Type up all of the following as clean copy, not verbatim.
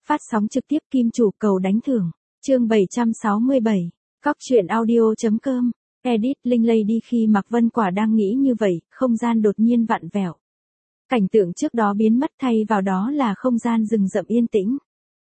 Phát sóng trực tiếp Kim Chủ cầu đánh thưởng. Chương 767. Cóc truyện audio.com. Edit Linh Lady. Khi Mạc Vân Quả đang nghĩ như vậy, không gian đột nhiên vặn vẹo. Cảnh tượng trước đó biến mất, thay vào đó là không gian rừng rậm yên tĩnh.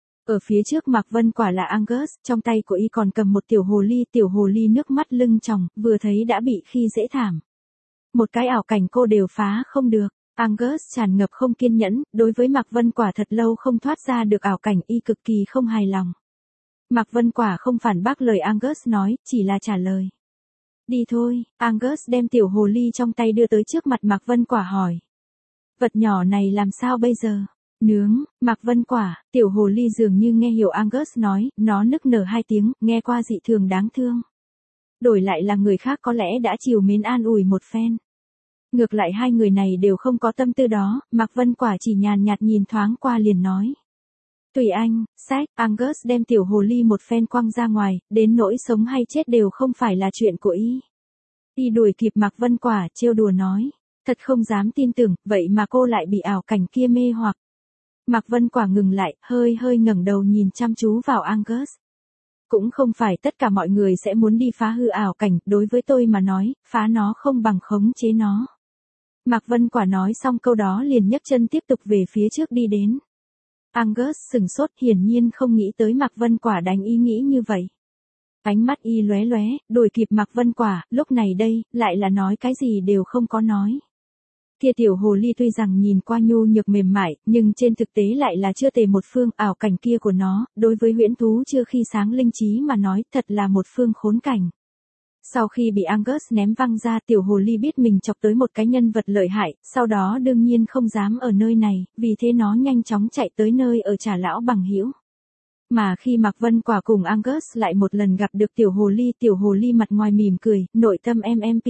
Ở phía trước Mạc Vân Quả là Angus, trong tay của y còn cầm một tiểu hồ ly nước mắt lưng tròng, vừa thấy đã bị khi dễ thảm. Một cái ảo cảnh cô đều phá không được. Angus tràn ngập không kiên nhẫn, đối với Mạc Vân Quả thật lâu không thoát ra được ảo cảnh, y cực kỳ không hài lòng. Mạc Vân Quả không phản bác lời Angus nói, chỉ là trả lời. Đi thôi. Angus đem tiểu hồ ly trong tay đưa tới trước mặt Mạc Vân Quả hỏi. Vật nhỏ này làm sao bây giờ? Nướng. Mạc Vân Quả, tiểu hồ ly dường như nghe hiểu Angus nói, nó nức nở 2 tiếng, nghe qua dị thường đáng thương. Đổi lại là người khác có lẽ đã trìu mến an ủi một phen. Ngược lại hai người này đều không có tâm tư đó, Mạc Vân Quả chỉ nhàn nhạt nhìn thoáng qua liền nói. Tùy anh. Sách. Angus đem tiểu hồ ly một phen quăng ra ngoài, đến nỗi sống hay chết đều không phải là chuyện của y. Y đuổi kịp Mạc Vân Quả, trêu đùa nói. Thật không dám tin tưởng, vậy mà cô lại bị ảo cảnh kia mê hoặc. Mạc Vân Quả ngừng lại, hơi ngẩng đầu nhìn chăm chú vào Angus. Cũng không phải tất cả mọi người sẽ muốn đi phá hư ảo cảnh, đối với tôi mà nói, phá nó không bằng khống chế nó. Mạc Vân Quả nói xong câu đó liền nhấc chân tiếp tục về phía trước đi đến. Angus sừng sốt, hiển nhiên không nghĩ tới Mạc Vân Quả đánh ý nghĩ như vậy. Ánh mắt y lóe lóe, đuổi kịp Mạc Vân Quả, lúc này đây, lại là nói cái gì đều không có nói. Kia tiểu hồ ly tuy rằng nhìn qua nhu nhược mềm mại, nhưng trên thực tế lại là chưa tề một phương, ảo cảnh kia của nó, đối với huyễn thú chưa khi sáng linh trí mà nói, thật là một phương khốn cảnh. Sau khi bị Angus ném văng ra, tiểu hồ ly biết mình chọc tới một cái nhân vật lợi hại, sau đó đương nhiên không dám ở nơi này, vì thế nó nhanh chóng chạy tới nơi ở trả lão bằng hữu. Mà khi Mạc Vân Quả cùng Angus lại một lần gặp được tiểu hồ ly mặt ngoài mỉm cười, nội tâm MMP.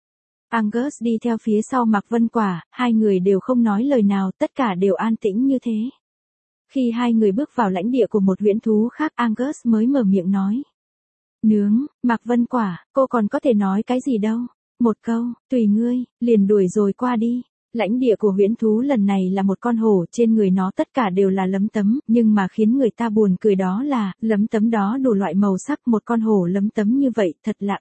Angus đi theo phía sau Mạc Vân Quả, hai người đều không nói lời nào, tất cả đều an tĩnh như thế. Khi hai người bước vào lãnh địa của một huyễn thú khác, Angus mới mở miệng nói. Nướng. Mạc Vân Quả, cô còn có thể nói cái gì đâu. Một câu, tùy ngươi, liền đuổi rồi qua đi. Lãnh địa của huyễn thú lần này là một con hổ, trên người nó tất cả đều là lấm tấm, nhưng mà khiến người ta buồn cười đó là, lấm tấm đó đủ loại màu sắc, một con hổ lấm tấm như vậy, thật là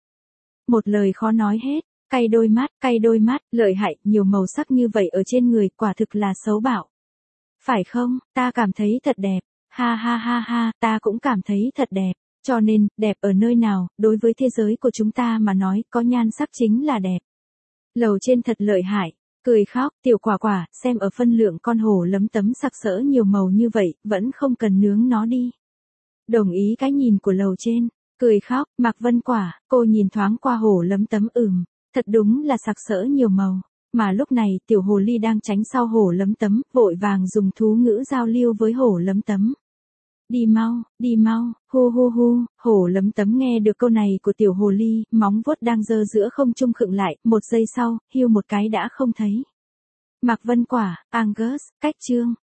một lời khó nói hết. Cay đôi mắt, lợi hại, nhiều màu sắc như vậy ở trên người, quả thực là xấu bạo. Phải không, ta cảm thấy thật đẹp. Ha ha ha ha, ta cũng cảm thấy thật đẹp. Cho nên, đẹp ở nơi nào, đối với thế giới của chúng ta mà nói, có nhan sắc chính là đẹp. Lầu trên thật lợi hại. Cười khóc, tiểu quả quả, xem ở phân lượng con hổ lấm tấm sặc sỡ nhiều màu như vậy, vẫn không cần nướng nó đi. Đồng ý cái nhìn của lầu trên. Cười khóc, Mạc Vân Quả, cô nhìn thoáng qua hổ lấm tấm thật đúng là sặc sỡ nhiều màu. Mà lúc này, tiểu hồ ly đang tránh sau hổ lấm tấm, vội vàng dùng thú ngữ giao lưu với hổ lấm tấm. Đi mau, hu, hổ lấm tấm nghe được câu này của tiểu hồ ly, móng vuốt đang giơ giữa không trung khựng lại, 1 giây sau, hiu một cái đã không thấy. Mạc Vân Quả, Angus, cách chương.